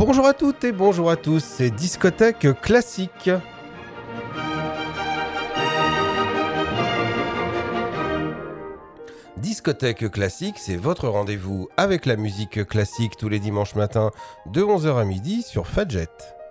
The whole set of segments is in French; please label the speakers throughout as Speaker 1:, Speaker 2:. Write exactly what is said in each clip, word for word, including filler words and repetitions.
Speaker 1: Bonjour à toutes et bonjour à tous, c'est Discothèque Classique. Discothèque Classique, c'est votre rendez-vous avec la musique classique tous les dimanches matins de onze heures à midi sur Fadjet.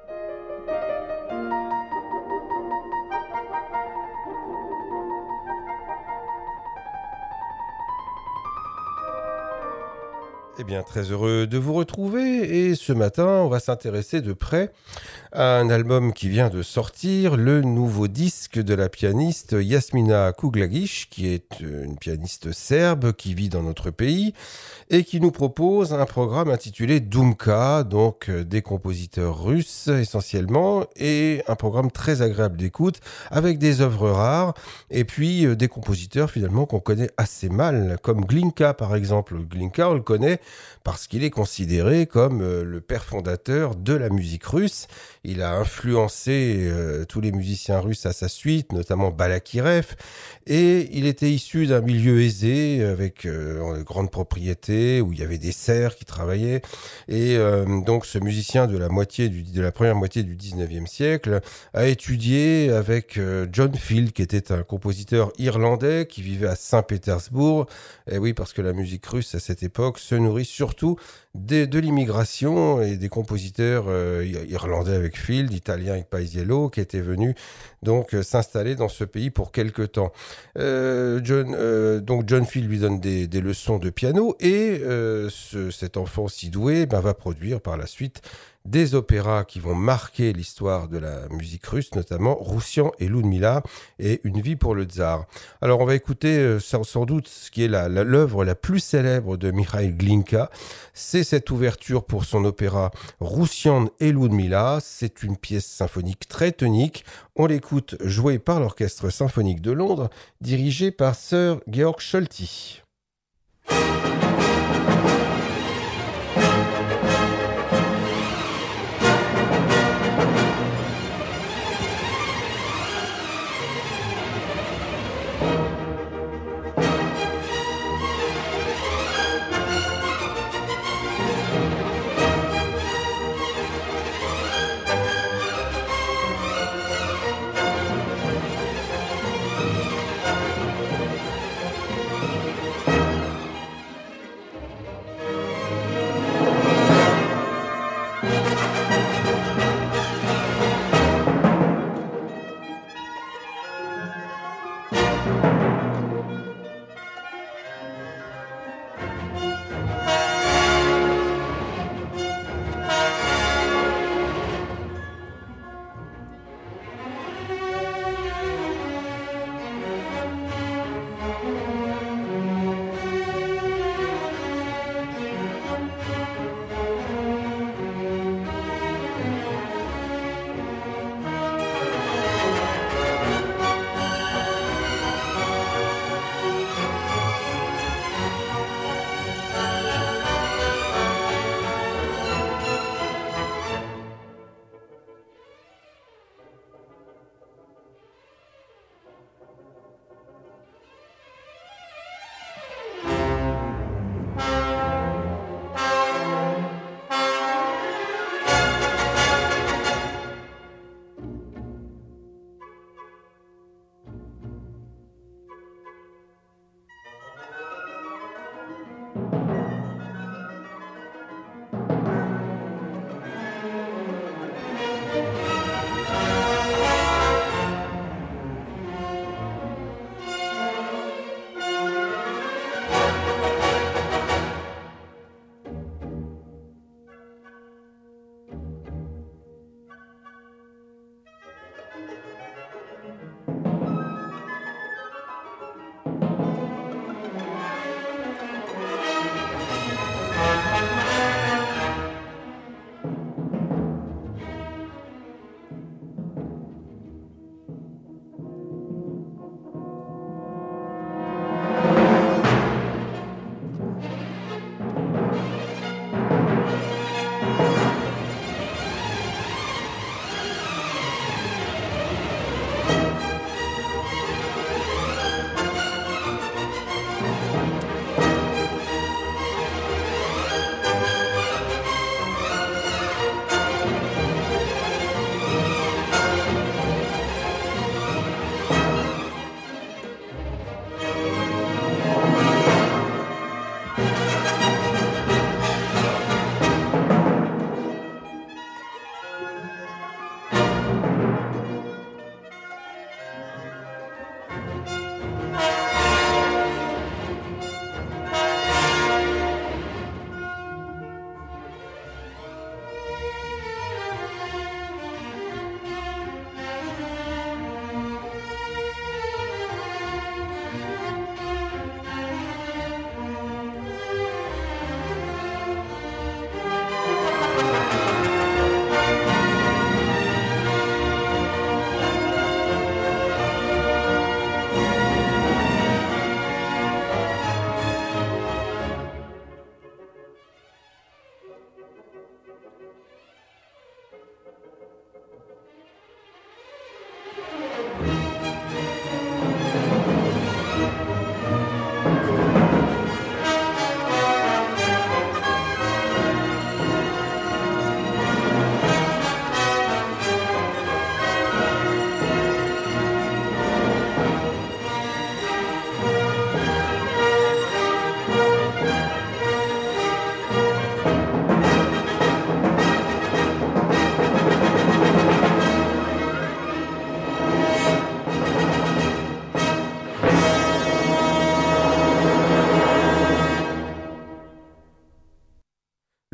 Speaker 1: Eh bien, très heureux de vous retrouver et ce matin, on va s'intéresser de près à un album qui vient de sortir, le nouveau disque de la pianiste Jasmina Kuglagić, qui est une pianiste serbe qui vit dans notre pays et qui nous propose un programme intitulé Dumka, donc des compositeurs russes essentiellement, et un programme très agréable d'écoute avec des œuvres rares et puis des compositeurs finalement qu'on connaît assez mal, comme Glinka par exemple. Glinka, on le connaît parce qu'il est considéré comme le père fondateur de la musique russe. Il a influencé euh, tous les musiciens russes à sa suite, notamment Balakirev, et il était issu d'un milieu aisé, avec euh, une grande propriété, où il y avait des serfs qui travaillaient, et euh, donc ce musicien de la, moitié du, de la première moitié du dix-neuvième siècle a étudié avec euh, John Field, qui était un compositeur irlandais qui vivait à Saint-Pétersbourg, et oui, parce que la musique russe à cette époque se nourrit surtout de, de l'immigration et des compositeurs euh, irlandais avec Field, italien avec Paisiello, qui étaient venus donc euh, s'installer dans ce pays pour quelque temps. Euh, John, euh, donc John Field lui donne des, des leçons de piano et euh, ce, cet enfant si doué ben, va produire par la suite des opéras qui vont marquer l'histoire de la musique russe, notamment Roussian et Ludmilla et Une vie pour le tsar. Alors on va écouter euh, sans, sans doute ce qui est la, la, l'œuvre la plus célèbre de Mikhail Glinka. C'est cette ouverture pour son opéra Roussian et Ludmilla. C'est une pièce symphonique très tonique. On l'écoute jouée par l'Orchestre symphonique de Londres, dirigé par Sir Georg Scholti.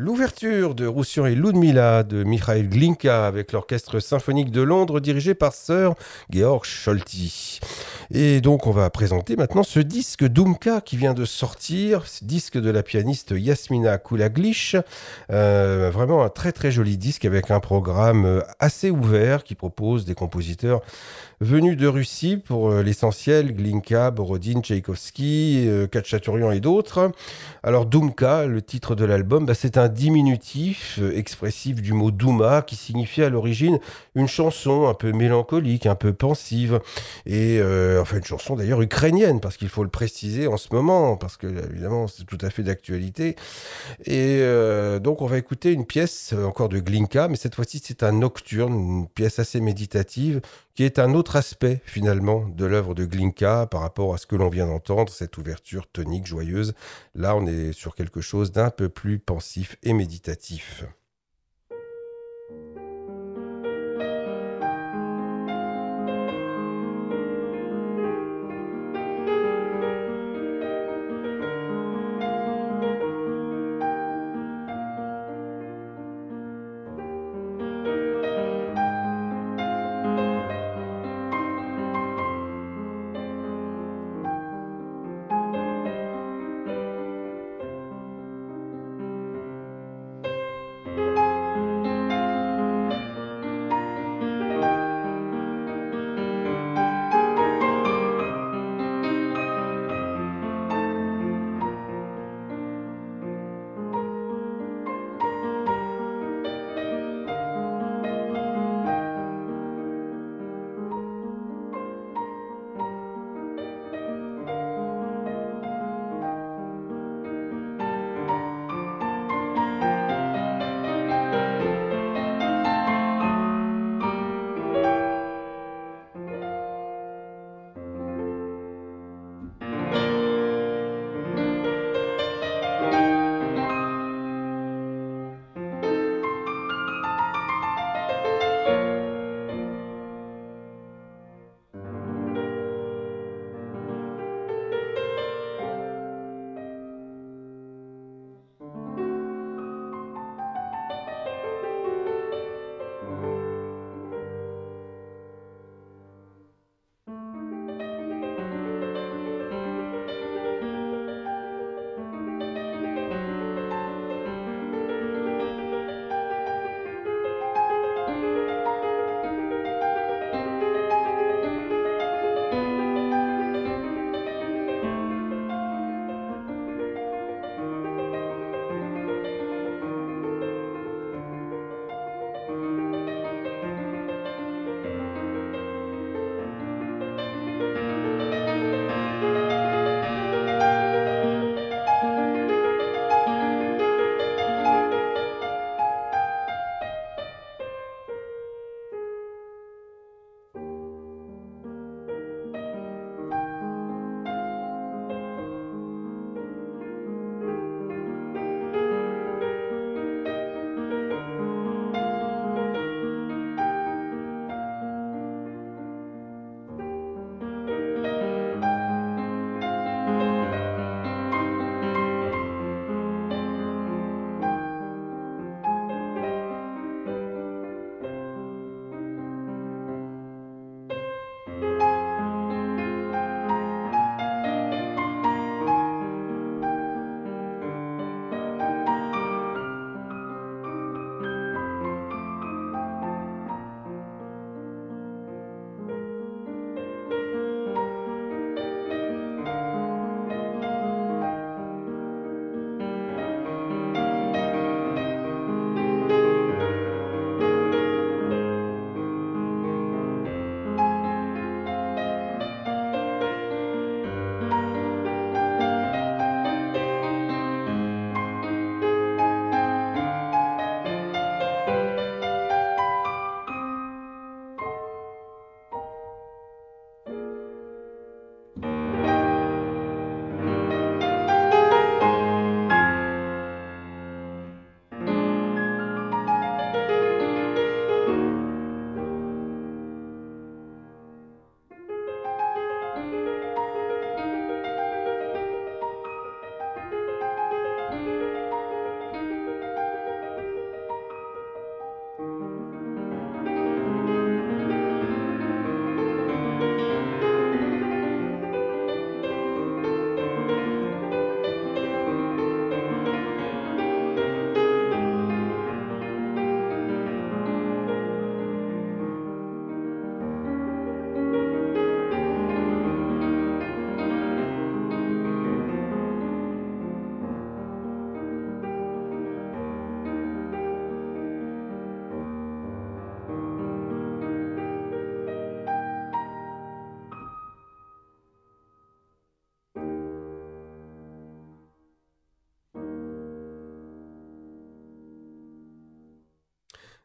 Speaker 1: l'ouverture de Roussillon et Ludmilla de Mikhail Glinka avec l'Orchestre symphonique de Londres dirigé par Sir Georg Scholti. Et donc on va présenter maintenant ce disque Dumka qui vient de sortir, ce disque de la pianiste Yasmina Kulaglish. Euh, vraiment un très très joli disque avec un programme assez ouvert qui propose des compositeurs venus de Russie pour euh, l'essentiel, Glinka, Borodine, Tchaïkovski, euh, Khatchaturian et d'autres. Alors Dumka, le titre de l'album, bah, c'est un diminutif euh, expressif du mot Douma qui signifiait à l'origine une chanson un peu mélancolique, un peu pensive, et euh, enfin une chanson d'ailleurs ukrainienne, parce qu'il faut le préciser en ce moment, parce que évidemment c'est tout à fait d'actualité. Et euh, donc on va écouter une pièce euh, encore de Glinka, mais cette fois-ci c'est un nocturne, une pièce assez méditative, qui est un autre aspect finalement de l'œuvre de Glinka par rapport à ce que l'on vient d'entendre, cette ouverture tonique, joyeuse. Là on est sur quelque chose d'un peu plus pensif et méditatif.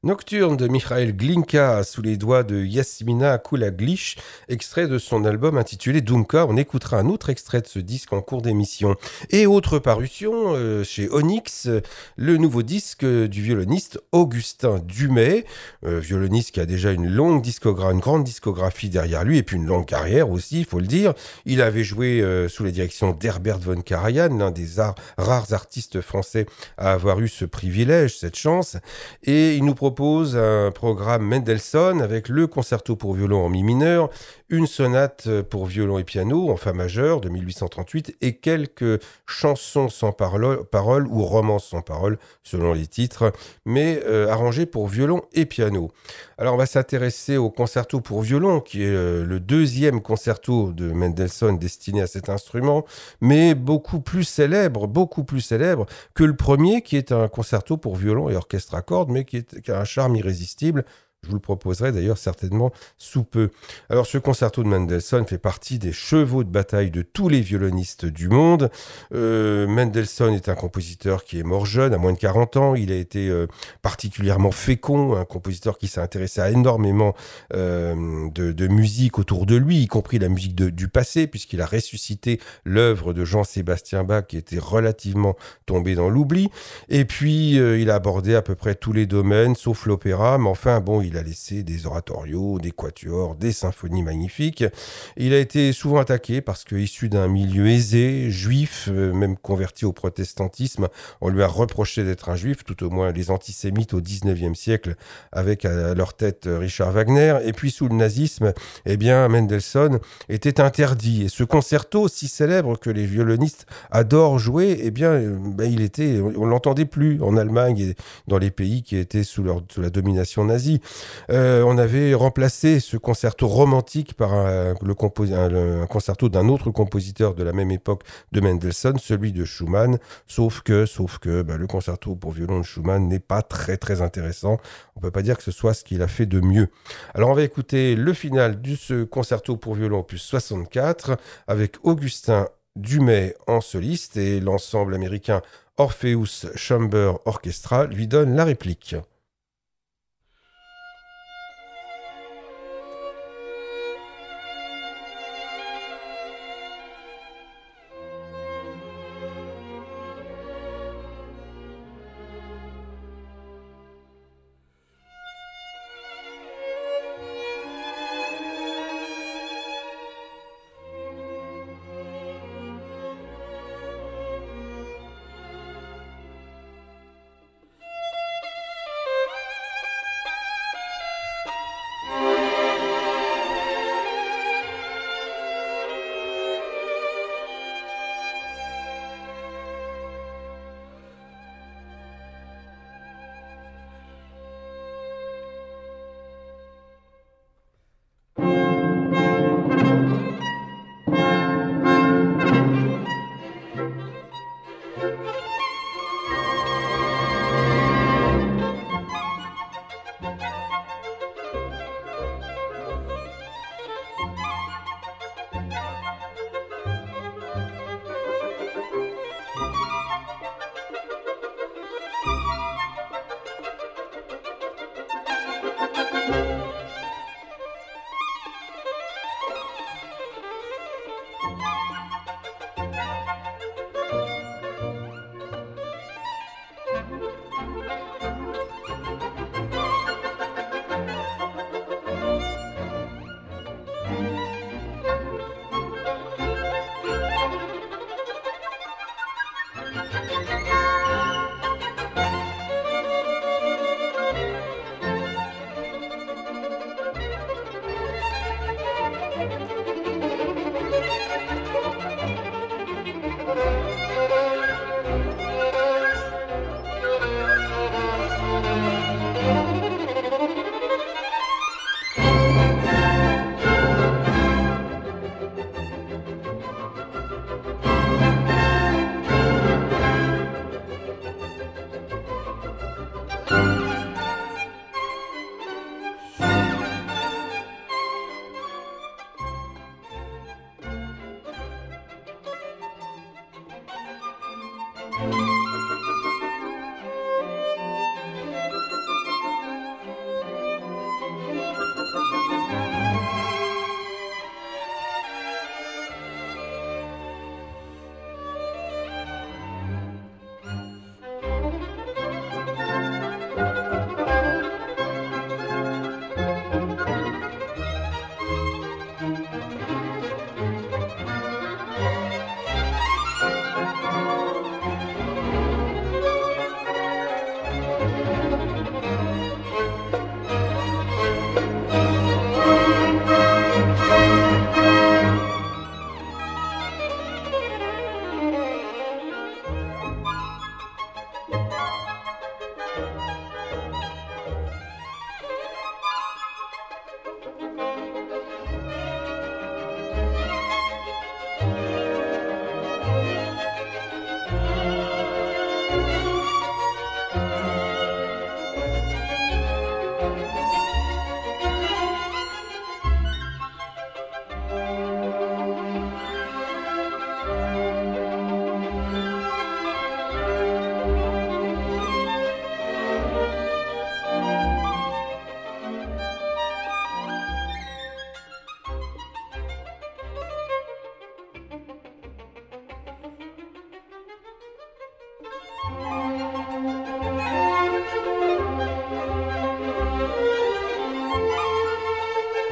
Speaker 1: Nocturne de Mikhail Glinka sous les doigts de Yasmina Kulaglish, extrait de son album intitulé Dumka. On écoutera un autre extrait de ce disque en cours d'émission. Et autre parution euh, chez Onyx, le nouveau disque du violoniste Augustin Dumay, euh, violoniste qui a déjà une longue discographie, une grande discographie derrière lui et puis une longue carrière aussi, il faut le dire. Il avait joué euh, sous la direction d'Herbert von Karajan, l'un des ar- rares artistes français à avoir eu ce privilège, cette chance. Et il nous propose propose un programme Mendelssohn avec le concerto pour violon en mi mineur, une sonate pour violon et piano en fa majeur de mille huit cent trente-huit et quelques chansons sans parole, parole ou romances sans parole selon les titres, mais euh, arrangées pour violon et piano. Alors on va s'intéresser au concerto pour violon qui est euh, le deuxième concerto de Mendelssohn destiné à cet instrument, mais beaucoup plus célèbre, beaucoup plus célèbre que le premier qui est un concerto pour violon et orchestre à cordes, mais qui, est, qui a un charme irrésistible. Je vous le proposerai d'ailleurs certainement sous peu. Alors ce concerto de Mendelssohn fait partie des chevaux de bataille de tous les violonistes du monde. Euh, Mendelssohn est un compositeur qui est mort jeune, à moins de quarante ans. Il a été euh, particulièrement fécond, un compositeur qui s'est intéressé à énormément euh, de, de musique autour de lui, y compris la musique de, du passé, puisqu'il a ressuscité l'œuvre de Jean-Sébastien Bach qui était relativement tombé dans l'oubli. Et puis euh, il a abordé à peu près tous les domaines, sauf l'opéra, mais enfin bon, il Il a laissé des oratorios, des quatuors, des symphonies magnifiques. Il a été souvent attaqué parce qu'issu d'un milieu aisé, juif, euh, même converti au protestantisme, on lui a reproché d'être un juif, tout au moins les antisémites au dix-neuvième siècle, avec à leur tête Richard Wagner. Et puis sous le nazisme, eh bien, Mendelssohn était interdit. Et ce concerto, si célèbre que les violonistes adorent jouer, eh bien, euh, ben, il était, on l'entendait plus en Allemagne et dans les pays qui étaient sous, leur, sous la domination nazie. Euh, on avait remplacé ce concerto romantique par un, le compos- un, un concerto d'un autre compositeur de la même époque de Mendelssohn, celui de Schumann, sauf que, sauf que bah, le concerto pour violon de Schumann n'est pas très très intéressant. On ne peut pas dire que ce soit ce qu'il a fait de mieux. Alors on va écouter le final de ce concerto pour violon opus soixante-quatre avec Augustin Dumay en soliste et l'ensemble américain Orpheus Chamber Orchestra lui donne la réplique.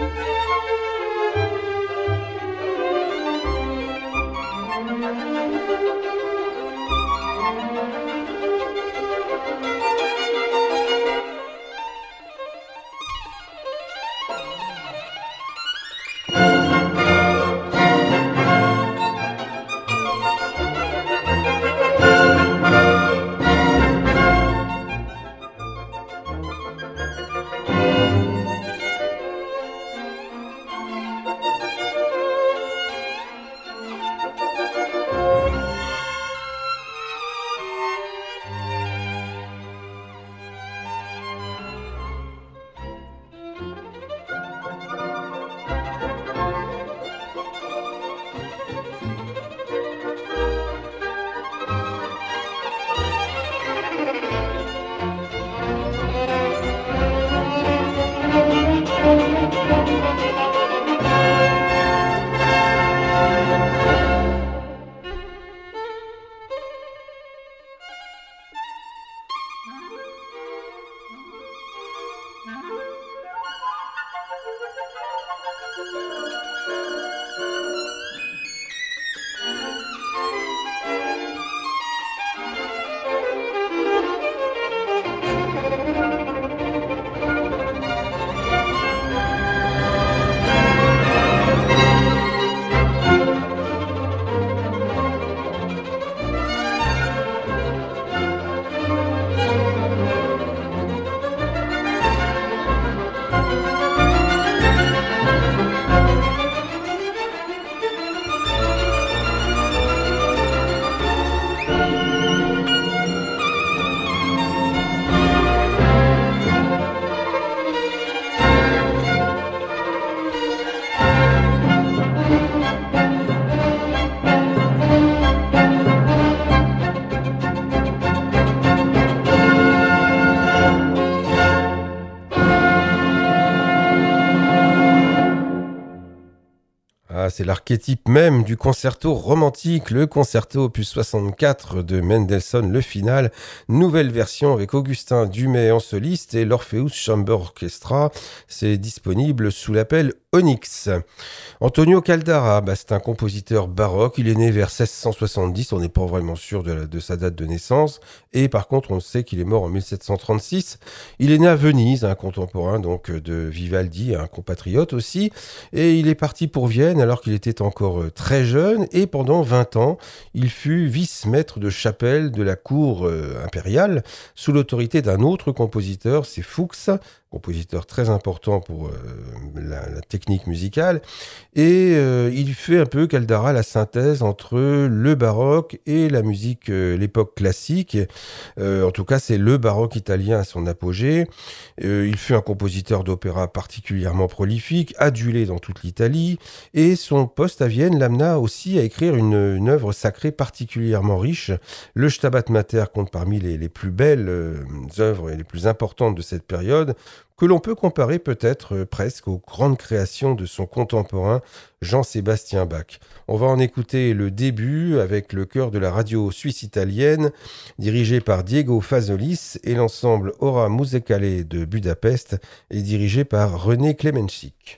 Speaker 1: Ah, c'est l'archétype même du concerto romantique, le concerto opus soixante-quatre de Mendelssohn, le final, nouvelle version avec Augustin Dumay en soliste et l'Orpheus Chamber Orchestra. C'est disponible sous l'appel Onyx. Antonio Caldara, bah, c'est un compositeur baroque, il est né vers seize cent soixante-dix, on n'est pas vraiment sûr de, la, de sa date de naissance, et par contre on sait qu'il est mort en mille sept cent trente-six. Il est né à Venise, un contemporain donc de Vivaldi, un compatriote aussi, et il est parti pour Vienne alors qu'il était encore très jeune, et pendant vingt ans, il fut vice-maître de chapelle de la cour euh, impériale, sous l'autorité d'un autre compositeur, c'est Fuchs, compositeur très important pour euh, la, la technique musicale, et euh, il fait un peu, Caldara, la synthèse entre le baroque et la musique, euh, l'époque classique. Euh, en tout cas, c'est le baroque italien à son apogée. Euh, il fut un compositeur d'opéra particulièrement prolifique, adulé dans toute l'Italie, et son poste à Vienne l'amena aussi à écrire une, une œuvre sacrée particulièrement riche. Le Stabat Mater compte parmi les, les plus belles euh, œuvres et les plus importantes de cette période, que l'on peut comparer peut-être euh, presque aux grandes créations de son contemporain Jean-Sébastien Bach. On va en écouter le début avec le chœur de la radio suisse italienne, dirigé par Diego Fazolis, et l'ensemble Ora Musicale de Budapest, est dirigé par René Klemenschik.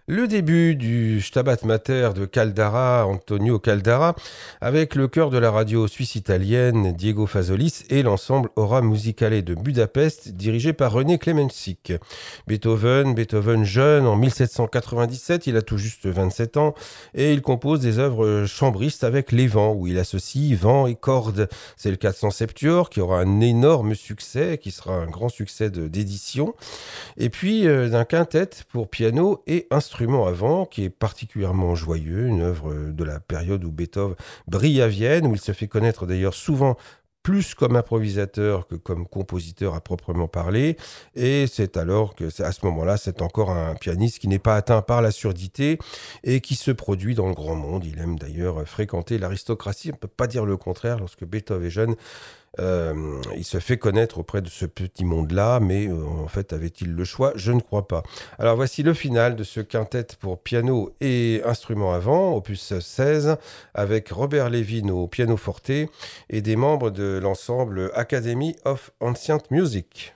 Speaker 1: Le début du Stabat Mater de Caldara, Antonio Caldara, avec le chœur de la radio suisse italienne Diego Fazolis et l'ensemble Ora Musicale de Budapest, dirigé par René Klemenschik. Beethoven, Beethoven jeune, en mille sept cent quatre-vingt-dix-sept, il a tout juste vingt-sept ans, et il compose des œuvres chambristes avec les vents, où il associe vent et cordes. C'est le quatre cents Septuor, qui aura un énorme succès, qui sera un grand succès de, d'édition. Et puis euh, d'un quintet pour piano et instruments à vent qui est particulièrement joyeux, une œuvre de la période où Beethoven brille à Vienne, où il se fait connaître d'ailleurs souvent plus comme improvisateur que comme compositeur à proprement parler. Et c'est alors que, c'est à ce moment-là, c'est encore un pianiste qui n'est pas atteint par la surdité et qui se produit dans le grand monde. Il aime d'ailleurs fréquenter l'aristocratie. On ne peut pas dire le contraire lorsque Beethoven est jeune. Euh, il se fait connaître auprès de ce petit monde-là, mais euh, en fait, avait-il le choix? Je ne crois pas. Alors voici le final de ce quintet pour piano et instruments à vent, opus seize, avec Robert Levin au piano forte et des membres de l'ensemble Academy of Ancient Music.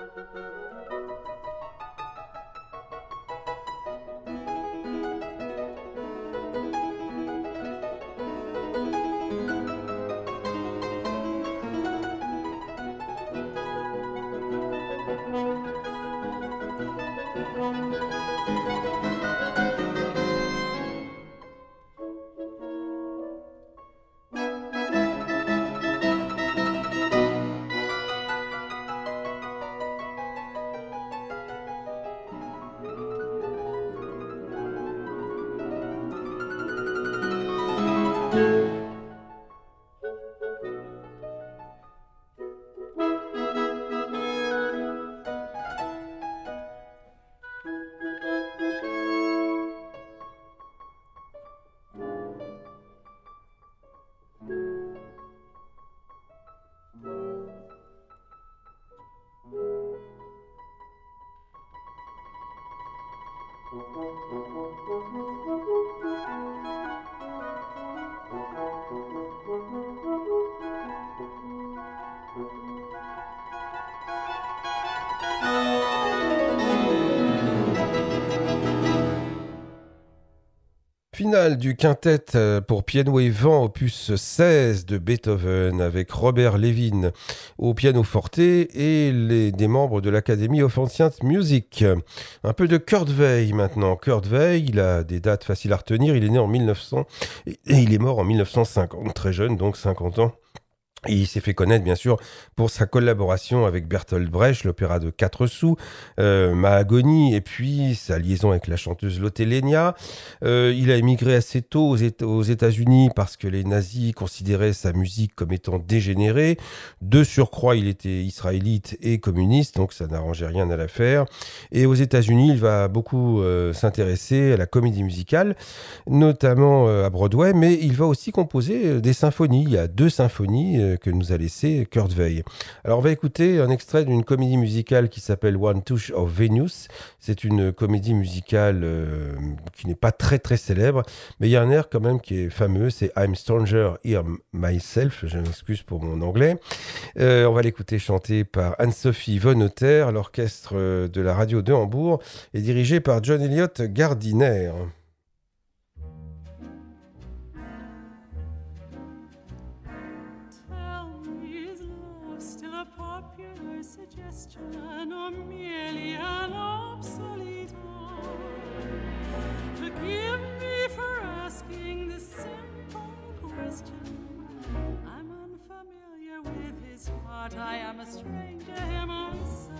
Speaker 1: Finale du quintet pour piano et vent opus seize de Beethoven avec Robert Levin au piano forte et les, des membres de l'Académie of Ancient Music. Un peu de Kurt Weill maintenant. Kurt Weill, il a des dates faciles à retenir. Il est né en mille neuf cents et il est mort en mille neuf cent cinquante, très jeune, donc cinquante ans. Et il s'est fait connaître, bien sûr, pour sa collaboration avec Bertolt Brecht, l'opéra de quatre sous, euh, Mahagoni, et puis sa liaison avec la chanteuse Lotte Lenya. Euh, il a émigré assez tôt aux, Éta- aux États-Unis parce que les nazis considéraient sa musique comme étant dégénérée. De surcroît, il était israélite et communiste, donc ça n'arrangeait rien à l'affaire. Et aux États-Unis, il va beaucoup euh, s'intéresser à la comédie musicale, notamment euh, à Broadway, mais il va aussi composer euh, des symphonies. Il y a deux symphonies euh, que nous a laissé Kurt Weill. Alors on va écouter un extrait d'une comédie musicale qui s'appelle One Touch of Venus. C'est une comédie musicale euh, qui n'est pas très très célèbre, mais il y a un air quand même qui est fameux, c'est I'm Stranger Here Myself, je m'excuse pour mon anglais. Euh, on va l'écouter chanter par Anne-Sophie Von Otter. L'orchestre de la radio de Hambourg est dirigé par John Elliott Gardiner.
Speaker 2: Or merely an obsolete one? Forgive me for asking this simple question. I'm unfamiliar with his heart. I am a stranger here myself.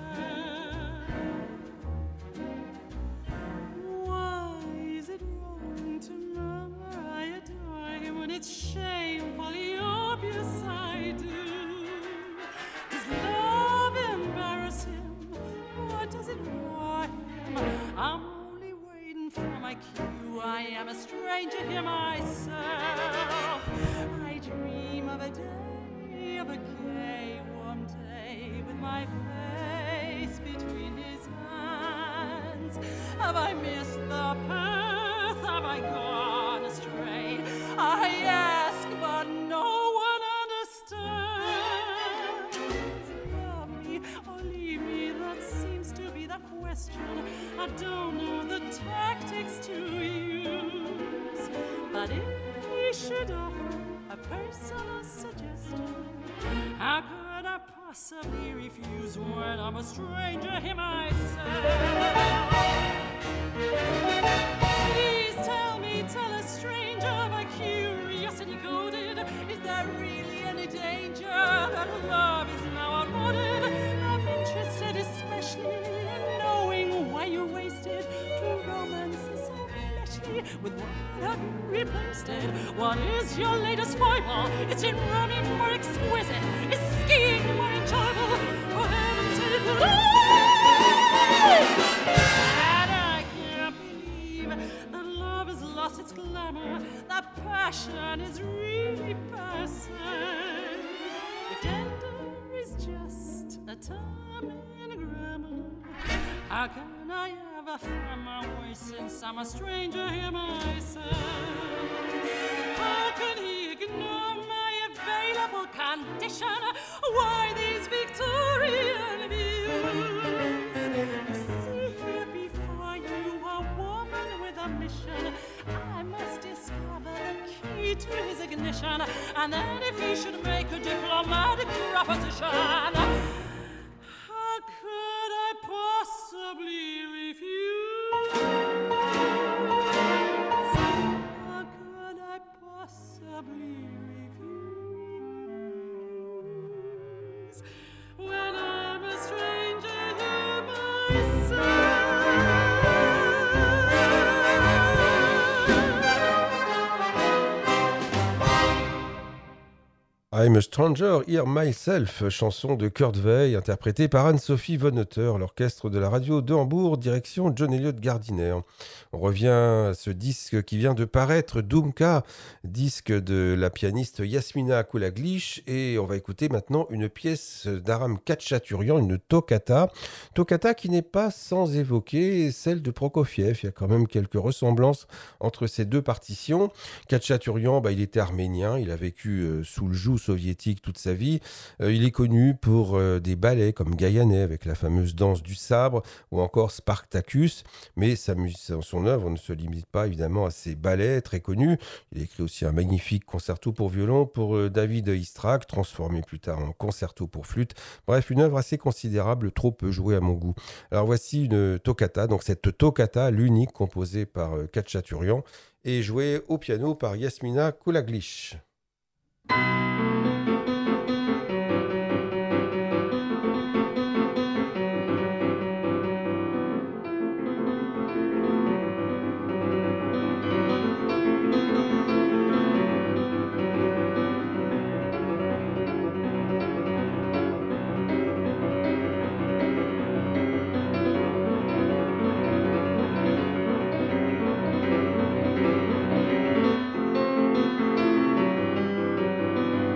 Speaker 2: Why is it wrong to murmur I adore him when it's shamefully obvious I do? Does love embarrass him? What does it bore him? I'm only waiting for my cue. I am a stranger here myself. I dream of a day, of a gay, warm day, with my face between his hands. Have I missed the path? Have I gone astray? I ask, but no one understands. Love me or leave me, that seems to be the question. I don't know the tactics to use, but if he should offer a personal suggestion, how could I possibly refuse when I'm a stranger here myself? Please tell me, tell a stranger, my curiosity goaded, is there really any danger that love is now outmoded? I'm interested especially in knowing why you wasted true romance so fleshly. With what have you replaced it? What is your latest foible? Is it running more exquisite? Is skiing more enjoyable? For heaven's sake, and I can't believe that love has lost its glamour, that passion is really passing. If gender is just a term in grammar, how can I ever find my way since I'm a stranger here myself? How can he ignore my available condition? Why these Victorian views? position, and then if he should make a diplomatic proposition, how could I possibly refuse? How could I possibly refuse when I'm a stranger here myself?
Speaker 1: I'm a Stranger Here Myself, chanson de Kurt Weill, interprétée par Anne-Sophie von Otter, l'orchestre de la radio de Hambourg, direction John Elliott Gardiner. On revient à ce disque qui vient de paraître, Dumka, disque de la pianiste Yasmina Kulaglич, et on va écouter maintenant une pièce d'Aram Khachaturian, une toccata, toccata qui n'est pas sans évoquer celle de Prokofiev. Il y a quand même quelques ressemblances entre ces deux partitions. Khachaturian, bah, il était arménien, il a vécu euh, sous le joug soviétique toute sa vie. Euh, il est connu pour euh, des ballets comme Gaïané avec la fameuse danse du sabre ou encore Spartacus, mais sa mus- son œuvre ne se limite pas évidemment à ces ballets très connus. Il a écrit aussi un magnifique concerto pour violon pour euh, David Istrak, transformé plus tard en concerto pour flûte. Bref, une œuvre assez considérable, trop peu jouée à mon goût. Alors voici une toccata, donc cette toccata, l'unique composée par euh, Khachaturian et jouée au piano par Yasmina Kulaglich.
Speaker 2: Thank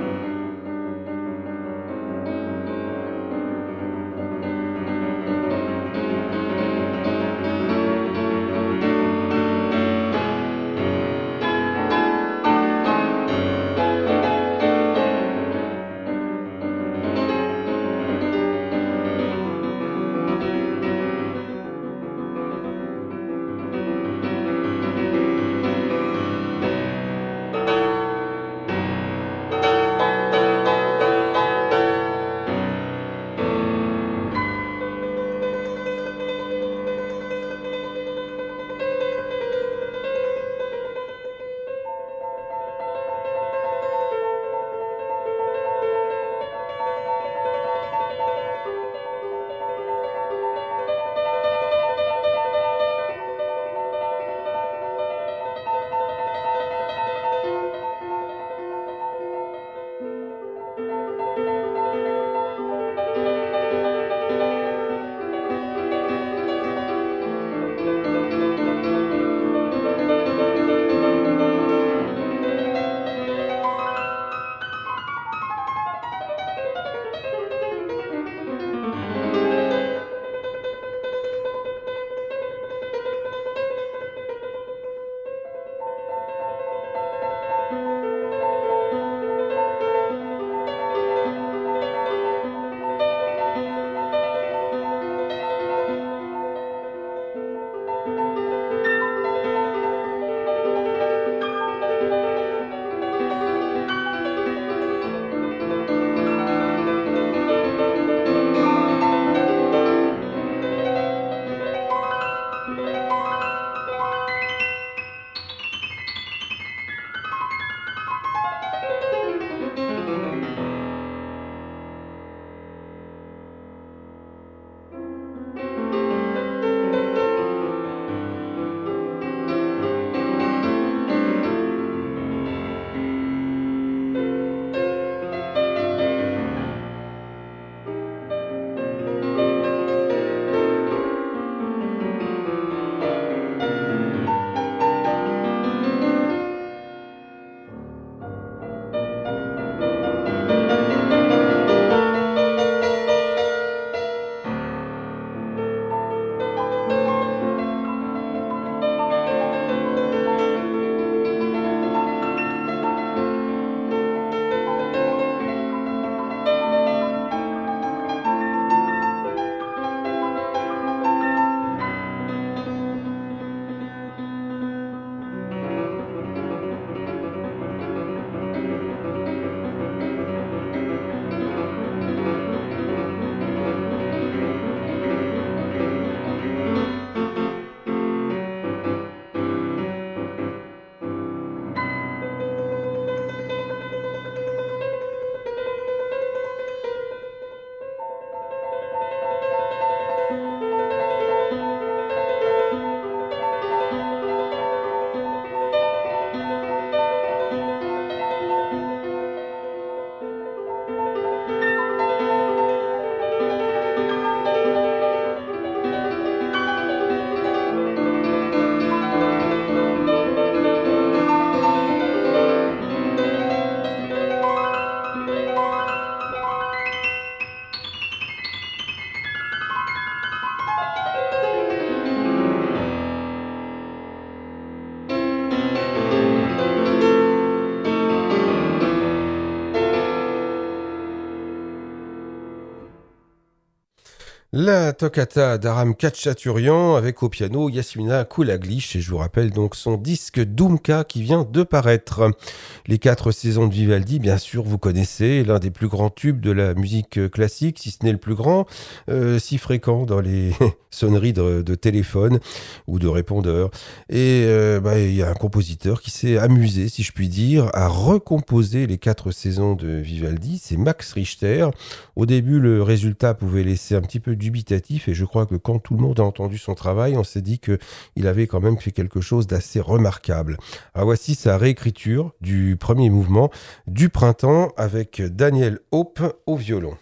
Speaker 1: La toccata d'Aram Khachaturian avec au piano Yasmina Koulaglish et je vous rappelle donc son disque Doumka qui vient de paraître. Les quatre saisons de Vivaldi, bien sûr, vous connaissez, l'un des plus grands tubes de la musique classique, si ce n'est le plus grand, euh, si fréquent dans les sonneries de, de téléphone ou de répondeur. Et euh, bah, il y a un compositeur qui s'est amusé, si je puis dire, à recomposer les quatre saisons de Vivaldi, c'est Max Richter. Au début, le résultat pouvait laisser un petit peu dubitatif et je crois que quand tout le monde a entendu son travail, on s'est dit qu'il avait quand même fait quelque chose d'assez remarquable. Alors voici sa réécriture du premier mouvement du printemps avec Daniel Hope au violon.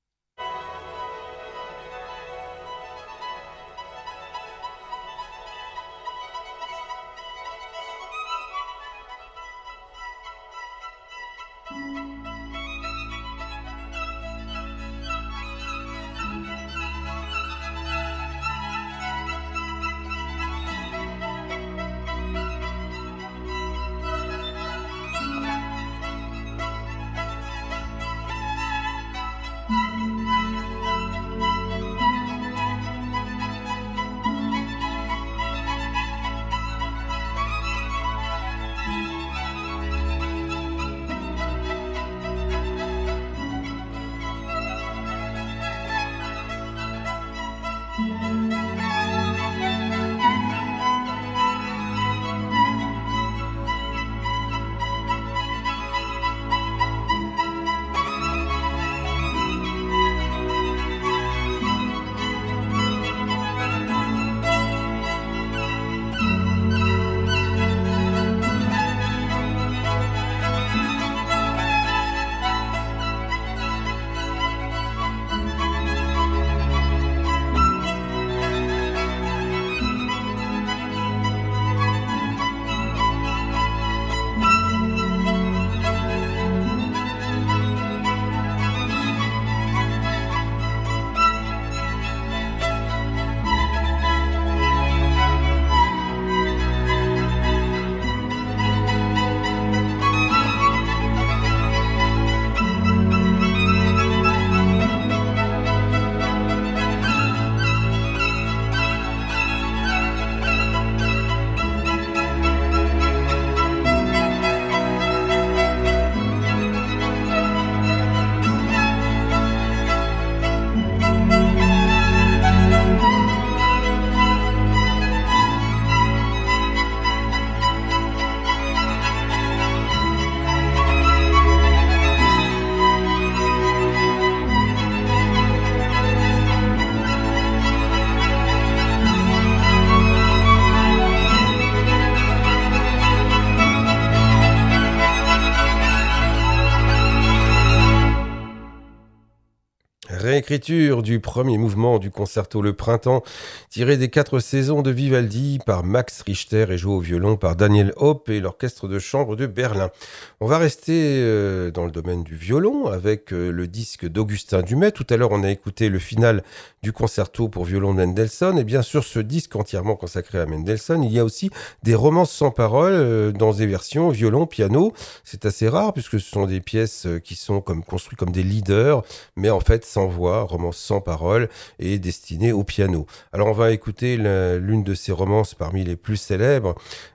Speaker 1: Réécriture du premier mouvement du concerto Le Printemps, tiré des quatre saisons de Vivaldi par Max Richter et joué au violon par Daniel Hope et l'orchestre de chambre de Berlin. On va rester euh, dans le domaine du violon avec euh, le disque d'Augustin Dumay. Tout à l'heure, on a écouté le final du concerto pour violon de Mendelssohn. Et bien sûr, ce disque entièrement consacré à Mendelssohn, il y a aussi des romances sans paroles euh, dans des versions violon, piano. C'est assez rare puisque ce sont des pièces euh, qui sont comme, construites comme des leaders, mais en fait sans voix, romances sans paroles et destinées au piano. Alors on va écouter la, l'une de ces romances parmi les plus célèbres,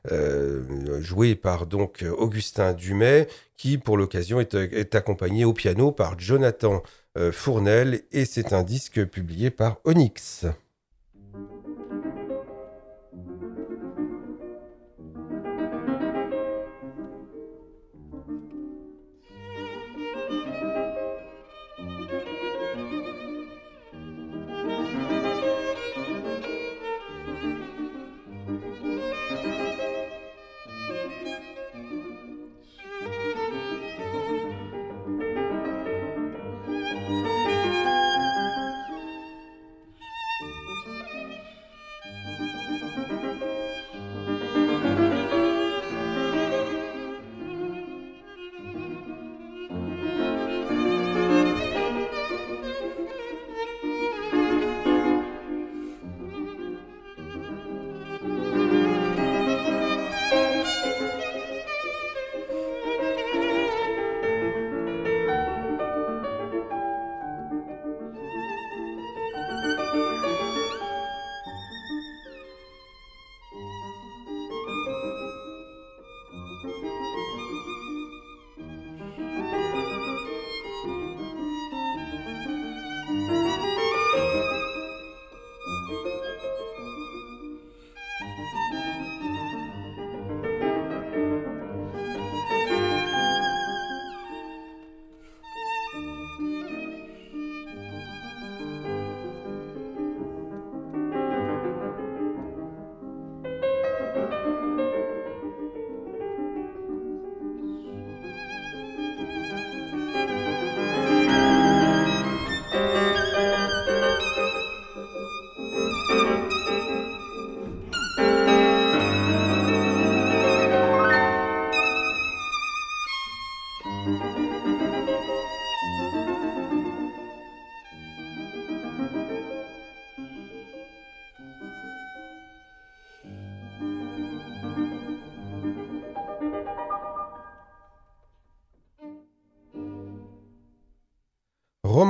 Speaker 1: euh, jouée par donc Augustin Dumay, qui pour l'occasion est, est accompagné au piano par Jonathan euh, Fournel, et c'est un disque publié par Onyx.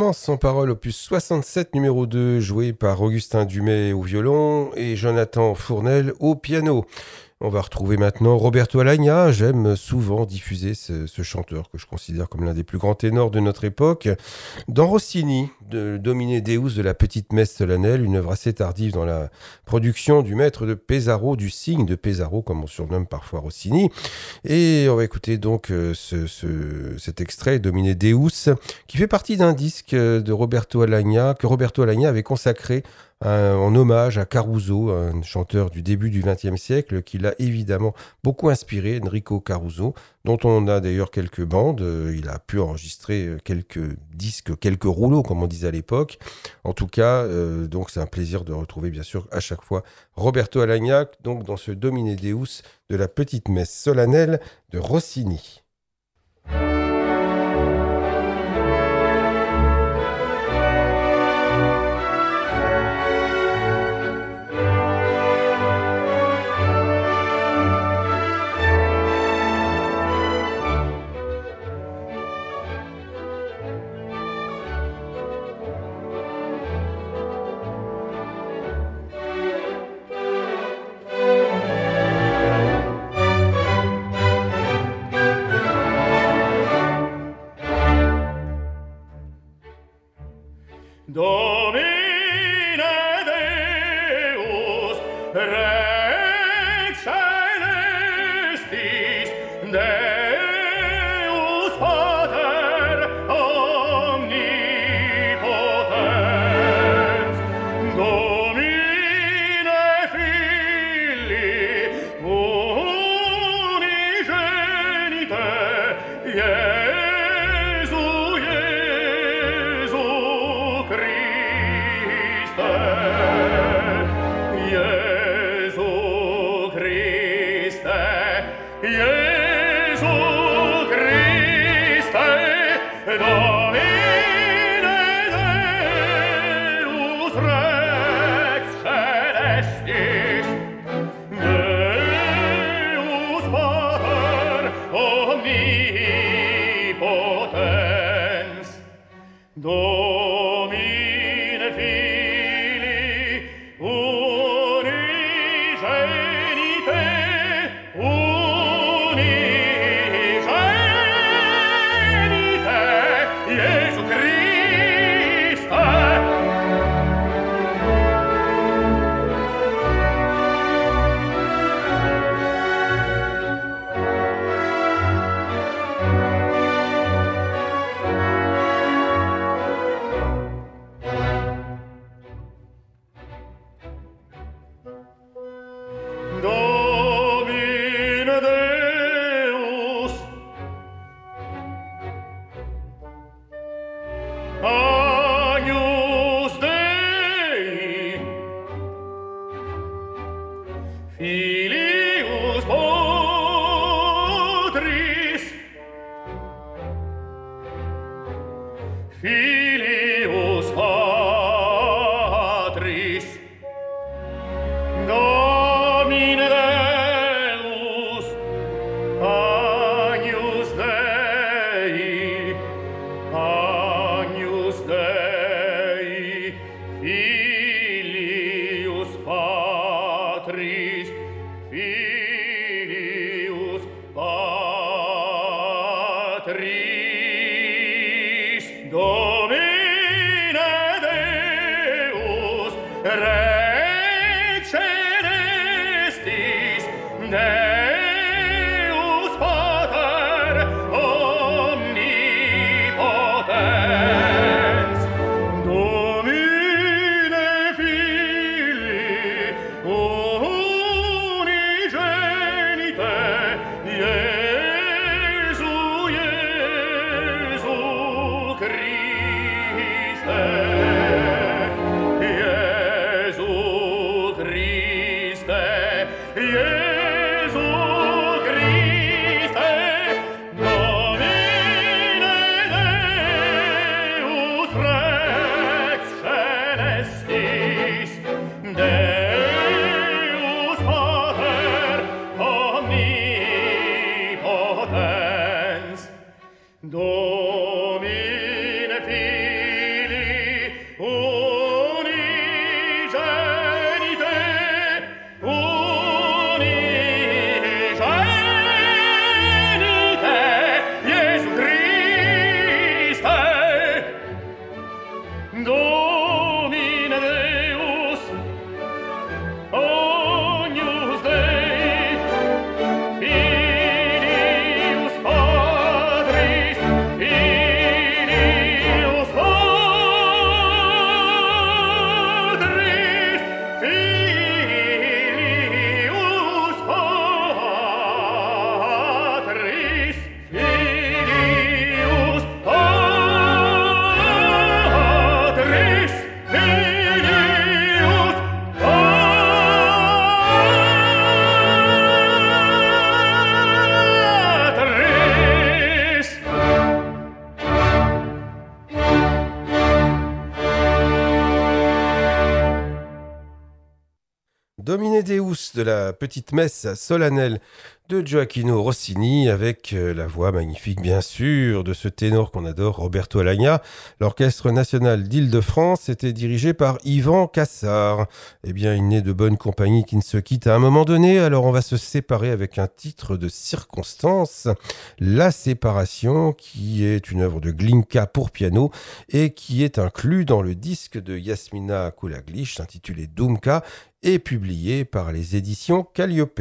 Speaker 1: Romance sans parole, opus soixante-sept, numéro deux, joué par Augustin Dumay au violon et Jonathan Fournel au piano. On va retrouver maintenant Roberto Alagna. J'aime souvent diffuser ce, ce chanteur que je considère comme l'un des plus grands ténors de notre époque. Dans Rossini, de Domine Deus de la Petite Messe solennelle, une œuvre assez tardive dans la production du maître de Pesaro, du cygne de Pesaro, comme on surnomme parfois Rossini. Et on va écouter donc ce, ce, cet extrait, Domine Deus, qui fait partie d'un disque de Roberto Alagna, que Roberto Alagna avait consacré en hommage à Caruso, un chanteur du début du vingtième siècle qui l'a évidemment beaucoup inspiré, Enrico Caruso, dont on a d'ailleurs quelques bandes. Il a pu enregistrer quelques disques, quelques rouleaux, comme on disait à l'époque. En tout cas, euh, donc c'est un plaisir de retrouver bien sûr à chaque fois Roberto Alagna, donc dans ce Domine Deus de la Petite Messe solennelle de Rossini.
Speaker 3: Domine Filii
Speaker 1: Domine Deus de la petite messe solennelle de Gioacchino Rossini avec euh, la voix magnifique bien sûr de ce ténor qu'on adore, Roberto Alagna. L'Orchestre national d'Île-de-France était dirigé par Yvan Cassard. Eh bien, il n'est de bonne compagnie qui ne se quitte à un moment donné, alors on va se séparer avec un titre de circonstance, La Séparation, qui est une œuvre de Glinka pour piano et qui est inclus dans le disque de Yasmina Kulaglish intitulé Dumka et publié par les éditions Calliope.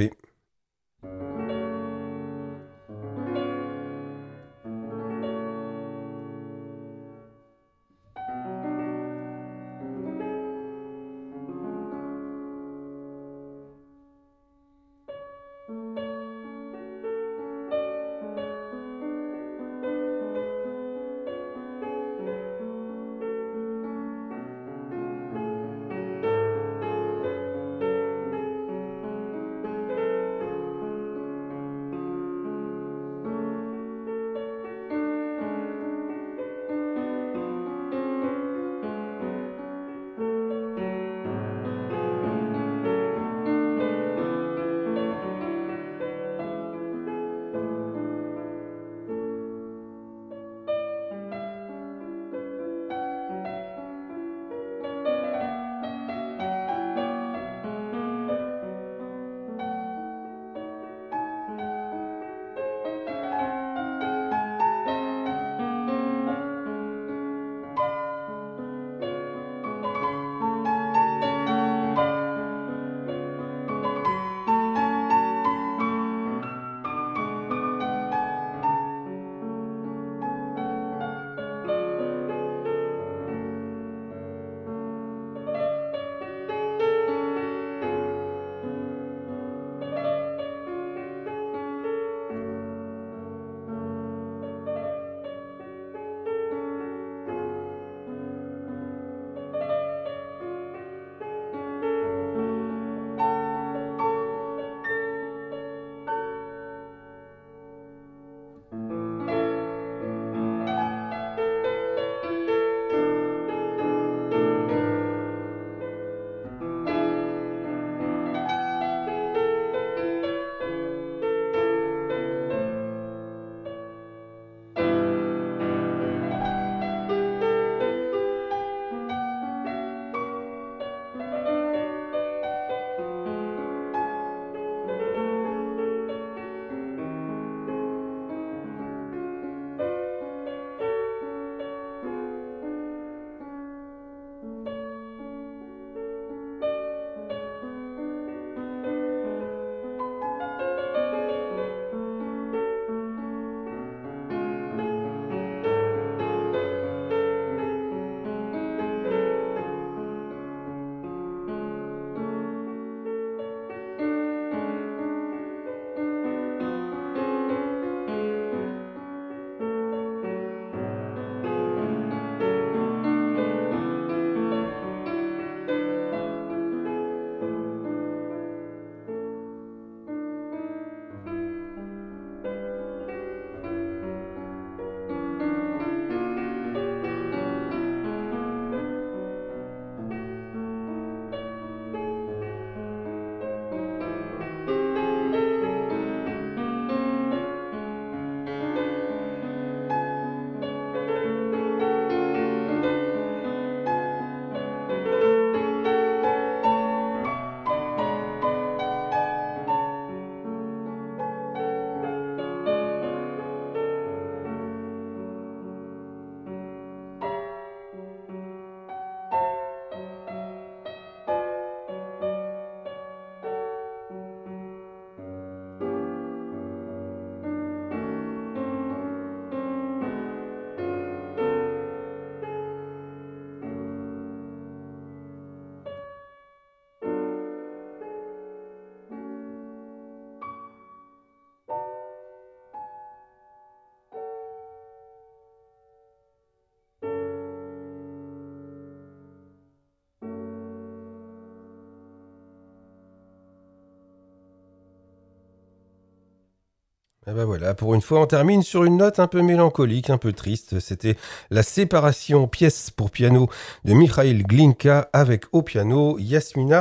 Speaker 1: Et ben voilà, pour une fois, on termine sur une note un peu mélancolique, un peu triste. C'était La Séparation, pièce pour piano de Mikhail Glinka avec au piano Yasmina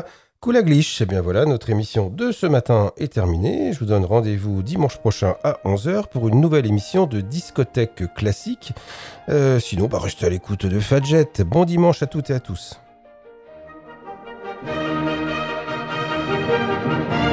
Speaker 1: Coulaglish, eh bien voilà, notre émission de ce matin est terminée. Je vous donne rendez-vous dimanche prochain à onze heures pour une nouvelle émission de discothèque classique. Euh, sinon, bah, restez à l'écoute de Fadjet. Bon dimanche à toutes et à tous.